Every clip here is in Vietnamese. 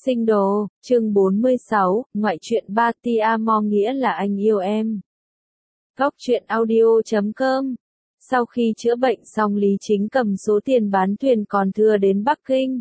Sinh đồ, chương 46, ngoại truyện Ba Ti Amor nghĩa là anh yêu em. Góc truyện audio.com. Sau khi chữa bệnh xong Lý Chính cầm số tiền bán thuyền còn thừa đến Bắc Kinh.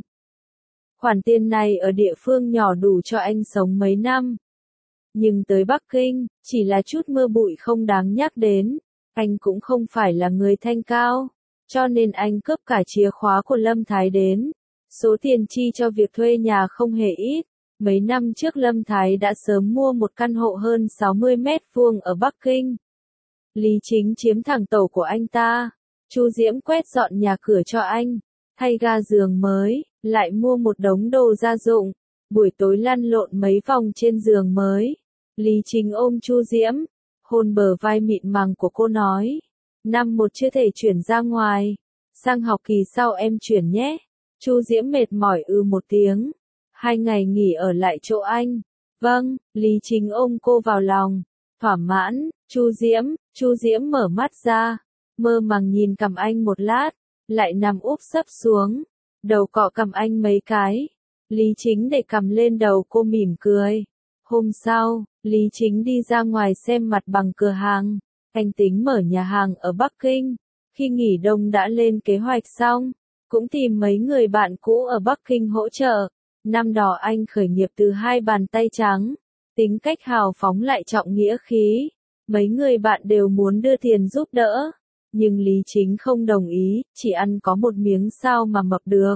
Khoản tiền này ở địa phương nhỏ đủ cho anh sống mấy năm. Nhưng tới Bắc Kinh, chỉ là chút mưa bụi không đáng nhắc đến. Anh cũng không phải là người thanh cao, cho nên anh cướp cả chìa khóa của Lâm Thái đến. Số tiền chi cho việc thuê nhà không hề ít. Mấy năm trước Lâm Thái đã sớm mua một căn hộ hơn 60 mét vuông ở Bắc Kinh. Lý Chính chiếm thẳng tổ của anh ta. Chu Diễm quét dọn nhà cửa cho anh, thay ga giường mới, lại mua một đống đồ gia dụng. Buổi tối lăn lộn mấy vòng trên giường mới. Lý Chính ôm Chu Diễm, hôn bờ vai mịn màng của cô nói. Năm một chưa thể chuyển ra ngoài. Sang học kỳ sau em chuyển nhé. Chu Diễm mệt mỏi một tiếng. 2 ngày nghỉ ở lại chỗ anh. Vâng, Lý Chính ôm cô vào lòng. Thỏa mãn, Chu Diễm mở mắt ra. Mơ màng nhìn cằm anh một lát. Lại nằm úp sấp xuống. Đầu cọ cằm anh mấy cái. Lý Chính để cằm lên đầu cô mỉm cười. Hôm sau, Lý Chính đi ra ngoài xem mặt bằng cửa hàng. Anh tính mở nhà hàng ở Bắc Kinh. Khi nghỉ đông đã lên kế hoạch xong. Cũng tìm mấy người bạn cũ ở Bắc Kinh hỗ trợ. Năm đó anh khởi nghiệp từ 2 bàn tay trắng. Tính cách hào phóng lại trọng nghĩa khí. Mấy người bạn đều muốn đưa tiền giúp đỡ. Nhưng Lý Chính không đồng ý, chỉ ăn có một miếng sao mà mập được.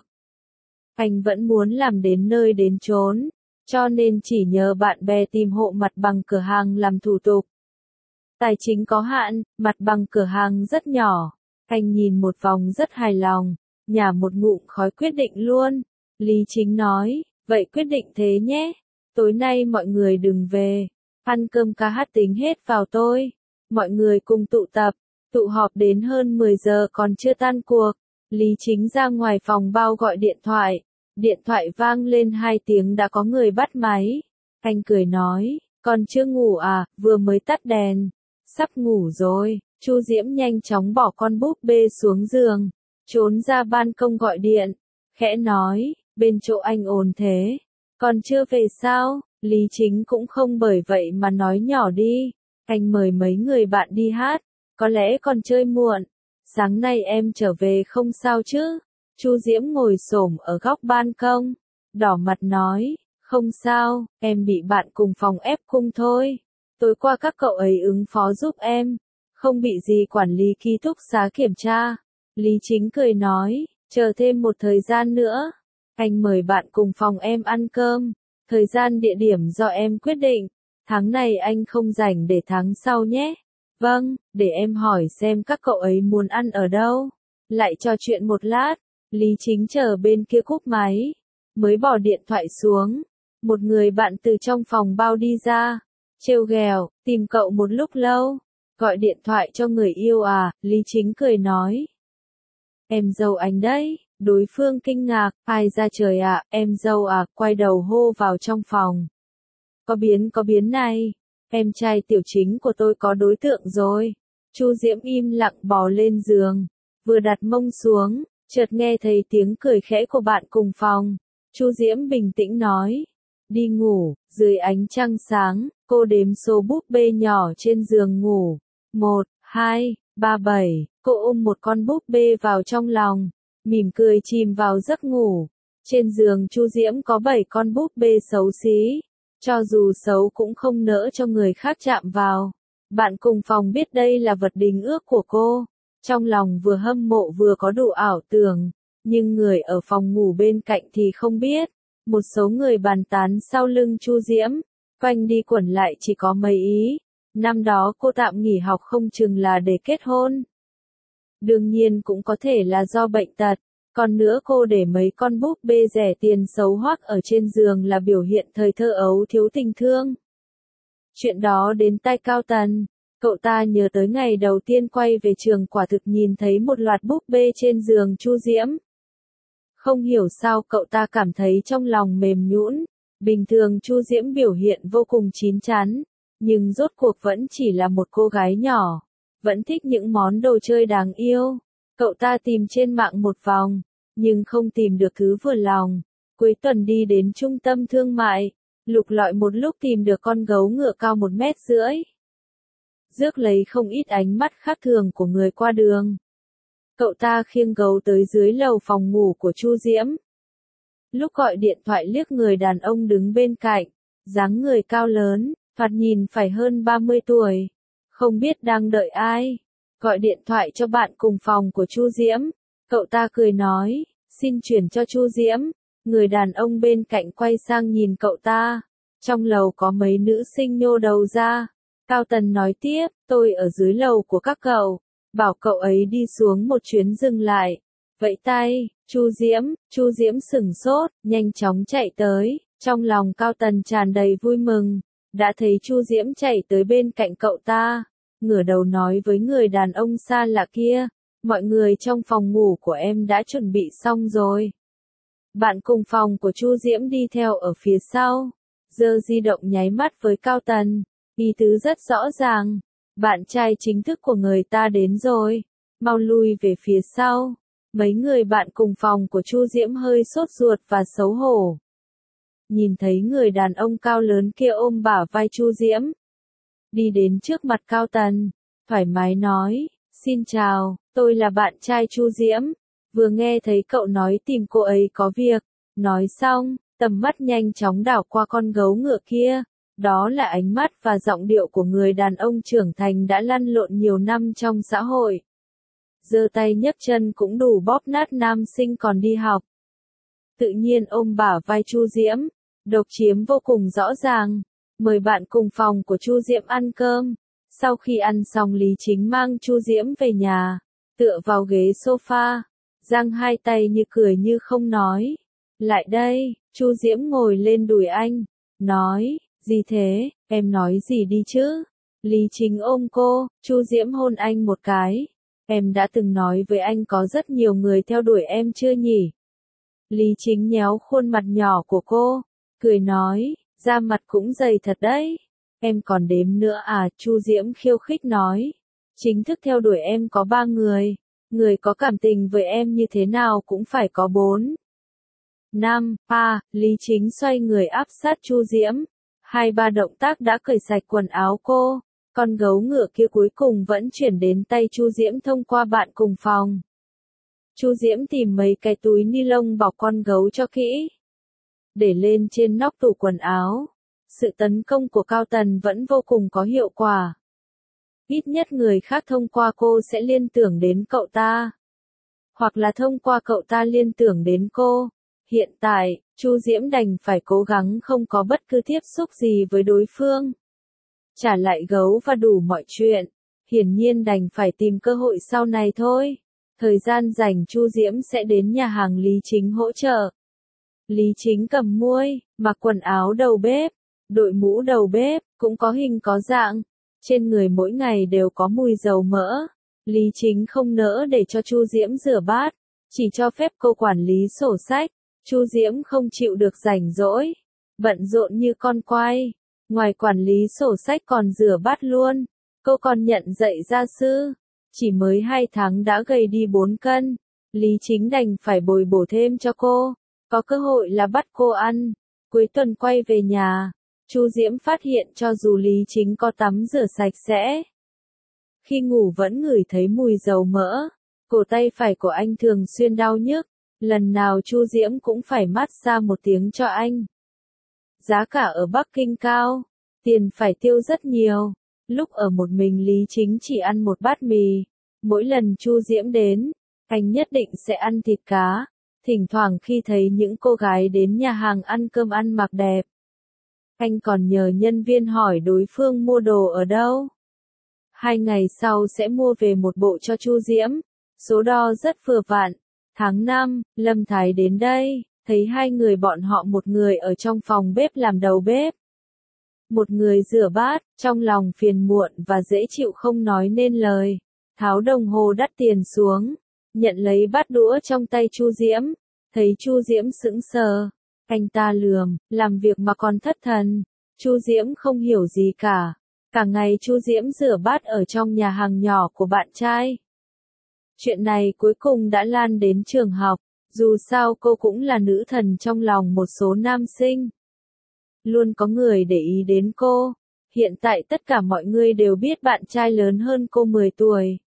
Anh vẫn muốn làm đến nơi đến chốn. Cho nên chỉ nhờ bạn bè tìm hộ mặt bằng cửa hàng làm thủ tục. Tài chính có hạn, mặt bằng cửa hàng rất nhỏ. Anh nhìn một vòng rất hài lòng. Nhả một ngụm khói quyết định luôn. Lý Chính nói, vậy quyết định thế nhé. Tối nay mọi người đừng về. Ăn cơm ca hát tính hết vào tôi. Mọi người cùng tụ họp đến hơn 10 giờ còn chưa tan cuộc. Lý Chính ra ngoài phòng bao gọi điện thoại. Điện thoại vang lên 2 tiếng đã có người bắt máy. Anh cười nói, còn chưa ngủ à, vừa mới tắt đèn. Sắp ngủ rồi. Chu Diễm nhanh chóng bỏ con búp bê xuống giường. Trốn ra ban công gọi điện, khẽ nói, bên chỗ anh ồn thế, còn chưa về sao? Lý Chính cũng không bởi vậy mà nói nhỏ đi, anh mời mấy người bạn đi hát, có lẽ còn chơi muộn, sáng nay em trở về không sao chứ? Chu Diễm ngồi xổm ở góc ban công, đỏ mặt nói, không sao, em bị bạn cùng phòng ép cung thôi, tối qua các cậu ấy ứng phó giúp em, không bị gì quản lý ký túc xá kiểm tra. Lý Chính cười nói, chờ thêm một thời gian nữa. Anh mời bạn cùng phòng em ăn cơm. Thời gian địa điểm do em quyết định. Tháng này anh không rảnh để tháng sau nhé. Vâng, để em hỏi xem các cậu ấy muốn ăn ở đâu. Lại trò chuyện một lát. Lý Chính chờ bên kia cúp máy. Mới bỏ điện thoại xuống. Một người bạn từ trong phòng bao đi ra. Trêu ghẹo, tìm cậu một lúc lâu. Gọi điện thoại cho người yêu à, Lý Chính cười nói. Em dâu anh đấy, đối phương kinh ngạc, ai ra trời ạ, em dâu à, quay đầu hô vào trong phòng. Có biến này, em trai tiểu chính của tôi có đối tượng rồi. Chu Diễm im lặng bò lên giường, vừa đặt mông xuống, chợt nghe thấy tiếng cười khẽ của bạn cùng phòng. Chu Diễm bình tĩnh nói, đi ngủ, dưới ánh trăng sáng, cô đếm số búp bê nhỏ trên giường ngủ. 1, 2, 3, 7, cô ôm một con búp bê vào trong lòng, mỉm cười chìm vào giấc ngủ. Trên giường Chu Diễm có 7 con búp bê xấu xí, cho dù xấu cũng không nỡ cho người khác chạm vào. Bạn cùng phòng biết đây là vật đính ước của cô, trong lòng vừa hâm mộ vừa có đủ ảo tưởng, nhưng người ở phòng ngủ bên cạnh thì không biết. Một số người bàn tán sau lưng Chu Diễm, quanh đi quẩn lại chỉ có mấy ý. Năm đó cô tạm nghỉ học không chừng là để kết hôn. Đương nhiên cũng có thể là do bệnh tật. Còn nữa cô để mấy con búp bê rẻ tiền xấu hoắc ở trên giường là biểu hiện thời thơ ấu thiếu tình thương. Chuyện đó đến tai Cao Tần. Cậu ta nhớ tới ngày đầu tiên quay về trường quả thực nhìn thấy một loạt búp bê trên giường Chu Diễm. Không hiểu sao cậu ta cảm thấy trong lòng mềm nhũn. Bình thường Chu Diễm biểu hiện vô cùng chín chắn. Nhưng rốt cuộc vẫn chỉ là một cô gái nhỏ, vẫn thích những món đồ chơi đáng yêu. Cậu ta tìm trên mạng một vòng, nhưng không tìm được thứ vừa lòng. Cuối tuần đi đến trung tâm thương mại, lục lọi một lúc tìm được con gấu ngựa cao 1,5 mét. Rước lấy không ít ánh mắt khác thường của người qua đường. Cậu ta khiêng gấu tới dưới lầu phòng ngủ của Chu Diễm. Lúc gọi điện thoại liếc người đàn ông đứng bên cạnh, dáng người cao lớn, thoạt nhìn phải hơn 30 tuổi. Không biết đang đợi ai. Gọi điện thoại cho bạn cùng phòng của Chu Diễm. Cậu ta cười nói, xin chuyển cho Chu Diễm. Người đàn ông bên cạnh quay sang nhìn cậu ta. Trong lầu có mấy nữ sinh nhô đầu ra. Cao Tần nói tiếp, tôi ở dưới lầu của các cậu. Bảo cậu ấy đi xuống một chuyến dừng lại. Vẫy tay, Chu Diễm sửng sốt, nhanh chóng chạy tới. Trong lòng Cao Tần tràn đầy vui mừng. Đã thấy Chu Diễm chạy tới bên cạnh cậu ta. Ngửa đầu nói với người đàn ông xa lạ kia. Mọi người trong phòng ngủ của em đã chuẩn bị xong rồi. Bạn cùng phòng của Chu Diễm đi theo ở phía sau. Giơ di động nháy mắt với Cao Tần. Ý tứ rất rõ ràng. Bạn trai chính thức của người ta đến rồi. Mau lui về phía sau. Mấy người bạn cùng phòng của Chu Diễm hơi sốt ruột và xấu hổ. Nhìn thấy người đàn ông cao lớn kia ôm bả vai Chu Diễm. Đi đến trước mặt Cao Tần. Thoải mái nói. Xin chào, tôi là bạn trai Chu Diễm. Vừa nghe thấy cậu nói tìm cô ấy có việc. Nói xong, tầm mắt nhanh chóng đảo qua con gấu ngựa kia. Đó là ánh mắt và giọng điệu của người đàn ông trưởng thành đã lăn lộn nhiều năm trong xã hội. Giơ tay nhấc chân cũng đủ bóp nát nam sinh còn đi học. Tự nhiên ôm bả vai Chu Diễm, độc chiếm vô cùng rõ ràng. Mời bạn cùng phòng của Chu Diễm ăn cơm. Sau khi ăn xong Lý Chính mang Chu Diễm về nhà, tựa vào ghế sofa, giang hai tay như cười như không nói. Lại đây, Chu Diễm ngồi lên đùi anh, nói, gì thế, em nói gì đi chứ? Lý Chính ôm cô, Chu Diễm hôn anh một cái. Em đã từng nói với anh có rất nhiều người theo đuổi em chưa nhỉ? Lý Chính nhéo khuôn mặt nhỏ của cô, cười nói, da mặt cũng dày thật đấy. Em còn đếm nữa à? Chu Diễm khiêu khích nói. Chính thức theo đuổi em có 3 người. Người có cảm tình với em như thế nào cũng phải có 4. 5. Lý Chính xoay người áp sát Chu Diễm. 2-3 động tác đã cởi sạch quần áo cô. Con gấu ngựa kia cuối cùng vẫn chuyển đến tay Chu Diễm thông qua bạn cùng phòng. Chu Diễm tìm mấy cái túi ni lông bọc con gấu cho kỹ. Để lên trên nóc tủ quần áo. Sự tấn công của Cao Tần vẫn vô cùng có hiệu quả. Ít nhất người khác thông qua cô sẽ liên tưởng đến cậu ta. Hoặc là thông qua cậu ta liên tưởng đến cô. Hiện tại, Chu Diễm đành phải cố gắng không có bất cứ tiếp xúc gì với đối phương. Trả lại gấu và đủ mọi chuyện. Hiển nhiên đành phải tìm cơ hội sau này thôi. Thời gian rảnh Chu Diễm sẽ đến nhà hàng Lý Chính hỗ trợ. Lý Chính cầm muôi, mặc quần áo đầu bếp, đội mũ đầu bếp, cũng có hình có dạng. Trên người mỗi ngày đều có mùi dầu mỡ. Lý Chính không nỡ để cho Chu Diễm rửa bát, chỉ cho phép cô quản lý sổ sách. Chu Diễm không chịu được rảnh rỗi, bận rộn như con quay. Ngoài quản lý sổ sách còn rửa bát luôn. Cô còn nhận dạy gia sư. Chỉ mới 2 tháng đã gầy đi 4 cân. Lý Chính đành phải bồi bổ thêm cho cô. Có cơ hội là bắt cô ăn. Cuối tuần quay về nhà, Chu Diễm phát hiện cho dù Lý Chính có tắm rửa sạch sẽ, khi ngủ vẫn ngửi thấy mùi dầu mỡ. Cổ tay phải của anh thường xuyên đau nhức. Lần nào Chu Diễm cũng phải massage một tiếng cho anh. Giá cả ở Bắc Kinh cao, tiền phải tiêu rất nhiều. Lúc ở một mình Lý Chính chỉ ăn một bát mì. Mỗi lần Chu Diễm đến, anh nhất định sẽ ăn thịt cá. Thỉnh thoảng khi thấy những cô gái đến nhà hàng ăn cơm ăn mặc đẹp, anh còn nhờ nhân viên hỏi đối phương mua đồ ở đâu. 2 ngày sau sẽ mua về một bộ cho Chu Diễm. Số đo rất vừa vặn. Tháng 5, Lâm Thái đến đây, thấy 2 người bọn họ, một người ở trong phòng bếp làm đầu bếp, một người rửa bát, trong lòng phiền muộn và dễ chịu không nói nên lời. Tháo đồng hồ đắt tiền xuống, nhận lấy bát đũa trong tay Chu Diễm, thấy Chu Diễm sững sờ. Anh ta lườm, làm việc mà còn thất thần. Chu Diễm không hiểu gì cả. Cả ngày Chu Diễm rửa bát ở trong nhà hàng nhỏ của bạn trai. Chuyện này cuối cùng đã lan đến trường học. Dù sao cô cũng là nữ thần trong lòng một số nam sinh. Luôn có người để ý đến cô. Hiện tại tất cả mọi người đều biết bạn trai lớn hơn cô 10 tuổi.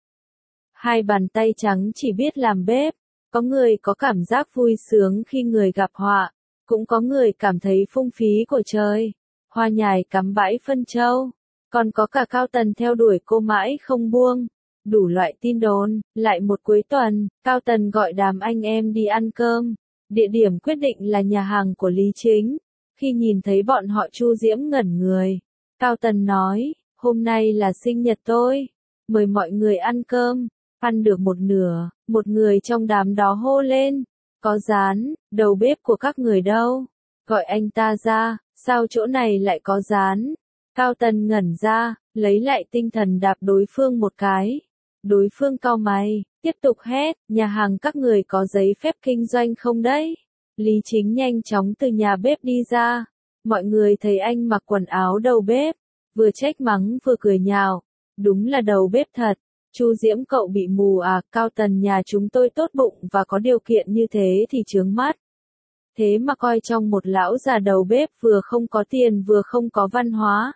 Hai bàn tay trắng chỉ biết làm bếp. Có người có cảm giác vui sướng khi người gặp họa. Cũng có người cảm thấy phung phí của trời. Hoa nhài cắm bãi phân châu. Còn có cả Cao Tần theo đuổi cô mãi không buông. Đủ loại tin đồn. Lại một cuối tuần, Cao Tần gọi đám anh em đi ăn cơm. Địa điểm quyết định là nhà hàng của Lý Chính. Khi nhìn thấy bọn họ Chu Diễm ngẩn người. Cao Tần nói, hôm nay là sinh nhật tôi. Mời mọi người ăn cơm. Ăn được một nửa, một người trong đám đó hô lên. Có rán, đầu bếp của các người đâu? Gọi anh ta ra, sao chỗ này lại có rán? Cao Tần ngẩn ra, lấy lại tinh thần đạp đối phương một cái. Đối phương cau mày, tiếp tục hét, nhà hàng các người có giấy phép kinh doanh không đấy? Lý Chính nhanh chóng từ nhà bếp đi ra. Mọi người thấy anh mặc quần áo đầu bếp, vừa trách mắng vừa cười nhạo. Đúng là đầu bếp thật. Chu Diễm cậu bị mù à, Cao Tần nhà chúng tôi tốt bụng và có điều kiện như thế thì chướng mắt. Thế mà coi trong một lão già đầu bếp vừa không có tiền vừa không có văn hóa.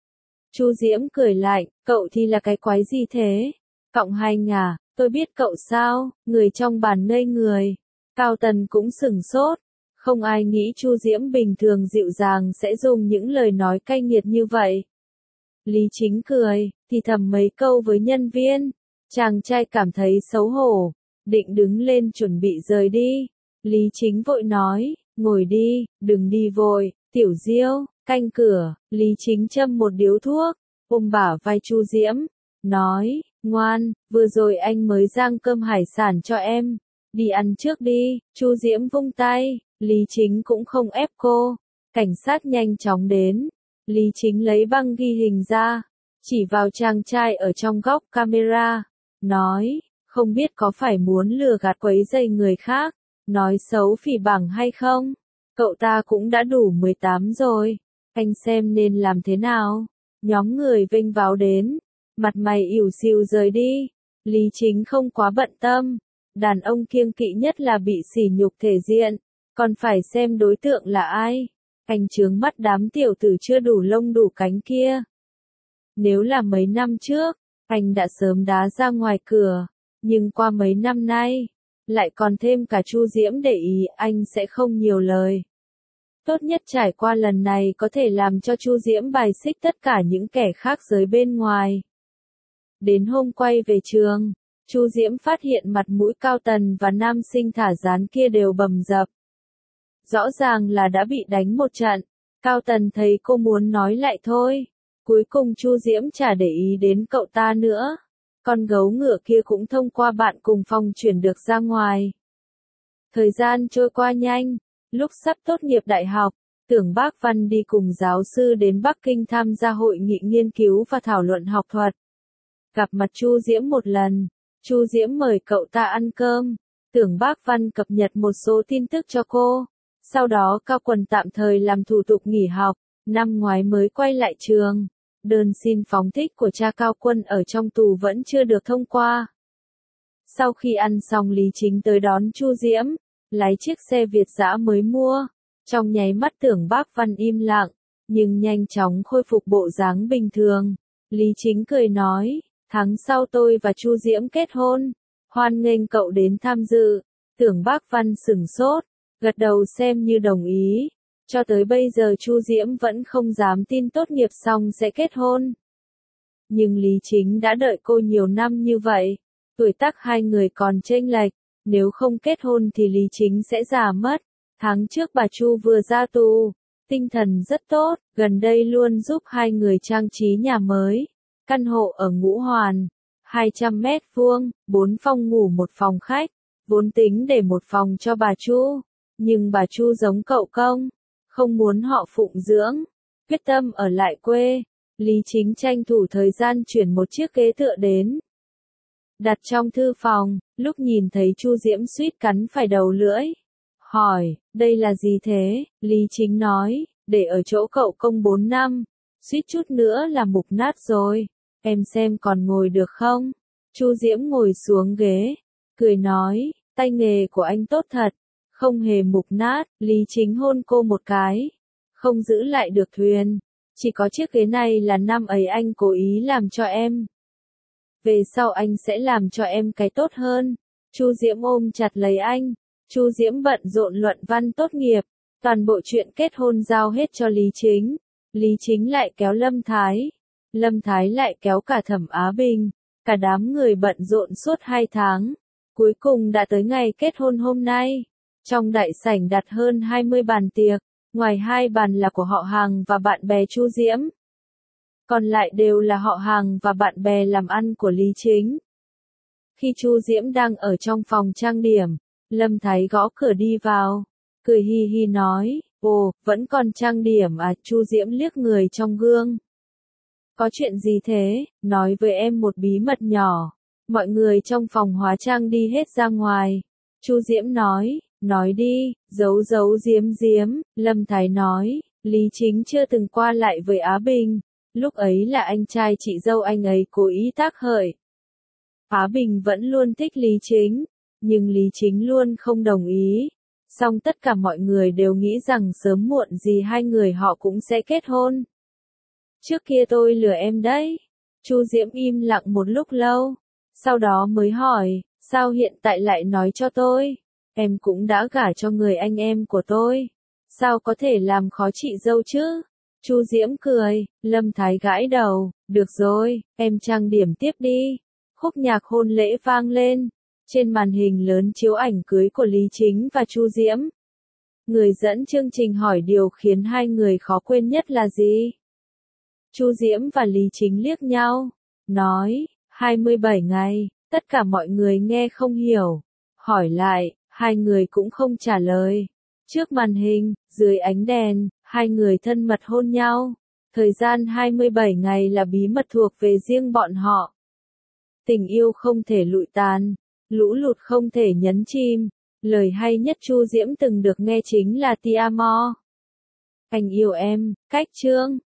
Chu Diễm cười lạnh, cậu thì là cái quái gì thế? Cộng hành à, tôi biết cậu sao, người trong bàn ngây người. Cao Tần cũng sửng sốt. Không ai nghĩ Chu Diễm bình thường dịu dàng sẽ dùng những lời nói cay nghiệt như vậy. Lý Chính cười, thì thầm mấy câu với nhân viên. Chàng trai cảm thấy xấu hổ, định đứng lên chuẩn bị rời đi. Lý Chính vội nói, ngồi đi, đừng đi vội, Tiểu Diêu, canh cửa. Lý Chính châm một điếu thuốc, ôm bả vai Chu Diễm, nói, ngoan, vừa rồi anh mới rang cơm hải sản cho em, đi ăn trước đi. Chu Diễm vung tay, Lý Chính cũng không ép cô. Cảnh sát nhanh chóng đến. Lý Chính lấy băng ghi hình ra, chỉ vào chàng trai ở trong góc camera, nói, không biết có phải muốn lừa gạt quấy rầy người khác, nói xấu phỉ báng hay không? Cậu ta cũng đã đủ 18 rồi, anh xem nên làm thế nào? Nhóm người vênh váo đến, mặt mày ỉu xìu rời đi. Lý Chính không quá bận tâm, đàn ông kiêng kỵ nhất là bị sỉ nhục thể diện, còn phải xem đối tượng là ai. Anh chướng mắt đám tiểu tử chưa đủ lông đủ cánh kia. Nếu là mấy năm trước, anh đã sớm đá ra ngoài cửa, nhưng qua mấy năm nay, lại còn thêm cả Chu Diễm để ý, anh sẽ không nhiều lời. Tốt nhất trải qua lần này có thể làm cho Chu Diễm bài xích tất cả những kẻ khác giới bên ngoài. Đến hôm quay về trường, Chu Diễm phát hiện mặt mũi Cao Tần và nam sinh thả rán kia đều bầm dập. Rõ ràng là đã bị đánh một trận. Cao Tần thấy cô muốn nói lại thôi. Cuối cùng Chu Diễm chả để ý đến cậu ta nữa. Con gấu ngựa kia cũng thông qua bạn cùng phòng chuyển được ra ngoài. Thời gian trôi qua nhanh. Lúc sắp tốt nghiệp đại học, Tưởng Bác Văn đi cùng giáo sư đến Bắc Kinh tham gia hội nghị nghiên cứu và thảo luận học thuật. Gặp mặt Chu Diễm một lần. Chu Diễm mời cậu ta ăn cơm. Tưởng Bác Văn cập nhật một số tin tức cho cô. Sau đó Cao Quần tạm thời làm thủ tục nghỉ học, năm ngoái mới quay lại trường. Đơn xin phóng thích của cha Cao Quân ở trong tù vẫn chưa được thông qua. Sau khi ăn xong Lý Chính tới đón Chu Diễm, lái chiếc xe Việt dã mới mua. Trong nháy mắt Tưởng Bác Văn im lặng, nhưng nhanh chóng khôi phục bộ dáng bình thường. Lý Chính cười nói, tháng sau tôi và Chu Diễm kết hôn, hoan nghênh cậu đến tham dự. Tưởng Bác Văn sửng sốt, gật đầu xem như đồng ý. Cho tới bây giờ Chu Diễm vẫn không dám tin tốt nghiệp xong sẽ kết hôn. Nhưng Lý Chính đã đợi cô nhiều năm như vậy. Tuổi tác hai người còn chênh lệch. Nếu không kết hôn thì Lý Chính sẽ già mất. Tháng trước bà Chu vừa ra tù. Tinh thần rất tốt. Gần đây luôn giúp hai người trang trí nhà mới. Căn hộ ở Ngũ Hoàn. 200 mét vuông, 4 phòng ngủ một phòng khách. Vốn tính để một phòng cho bà Chu. Nhưng bà Chu giống cậu Công. Không muốn họ phụng dưỡng. Quyết tâm ở lại quê. Lý Chính tranh thủ thời gian chuyển một chiếc ghế tựa đến. Đặt trong thư phòng, lúc nhìn thấy Chu Diễm suýt cắn phải đầu lưỡi. Hỏi, đây là gì thế? Lý Chính nói, để ở chỗ cậu Công 4 năm. Suýt chút nữa là mục nát rồi. Em xem còn ngồi được không? Chu Diễm ngồi xuống ghế. Cười nói, Tay nghề của anh tốt thật, không hề mục nát. Lý Chính hôn cô một cái. Không giữ lại được thuyền. Chỉ có chiếc ghế này là năm ấy anh cố ý làm cho em. Về sau anh sẽ làm cho em cái tốt hơn. Chu Diễm ôm chặt lấy anh. Chu Diễm bận rộn luận văn tốt nghiệp. Toàn bộ chuyện kết hôn giao hết cho Lý Chính. Lý Chính lại kéo Lâm Thái. Lâm Thái lại kéo cả Thẩm Á Bình. Cả đám người bận rộn suốt 2 tháng. Cuối cùng đã tới ngày kết hôn hôm nay. Trong đại sảnh đặt hơn 20 bàn tiệc. Ngoài 2 bàn là của họ hàng và bạn bè Chu Diễm. Còn lại đều là họ hàng và bạn bè làm ăn của Lý Chính. Khi Chu Diễm đang ở trong phòng trang điểm, Lâm Thái gõ cửa đi vào. Cười hi hi nói, ồ, vẫn còn trang điểm à? Chu Diễm liếc người trong gương. Có chuyện gì thế? Nói với em một bí mật nhỏ. Mọi người trong phòng hóa trang đi hết ra ngoài. Chu Diễm nói đi, giấu giếm. Lâm Thái nói, Lý Chính chưa từng qua lại với Á Bình. Lúc ấy là anh trai chị dâu anh ấy cố ý tác hởi. Á Bình vẫn luôn thích Lý Chính, nhưng Lý Chính luôn không đồng ý. Song tất cả mọi người đều nghĩ rằng sớm muộn gì hai người họ cũng sẽ kết hôn. Trước kia tôi lừa em đấy. Chu Diễm im lặng một lúc lâu, sau đó mới hỏi, sao hiện tại lại nói cho tôi? Em cũng đã gả cho người anh em của tôi. Sao có thể làm khó chị dâu chứ? Chu Diễm cười. Lâm Thái gãi đầu, được rồi, em trang điểm tiếp đi. Khúc nhạc hôn lễ vang lên. Trên màn hình lớn chiếu ảnh cưới của Lý Chính và Chu Diễm. Người dẫn chương trình hỏi điều khiến hai người khó quên nhất là gì? Chu Diễm và Lý Chính liếc nhau, nói, 27 ngày, tất cả mọi người nghe không hiểu. Hỏi lại, hai người cũng không trả lời. Trước màn hình, dưới ánh đèn, hai người thân mật hôn nhau. Thời gian 27 ngày là bí mật thuộc về riêng bọn họ. Tình yêu không thể lụi tàn, lũ lụt không thể nhấn chìm. Lời hay nhất Chu Diễm từng được nghe chính là Ti amo. Anh yêu em, cách chương.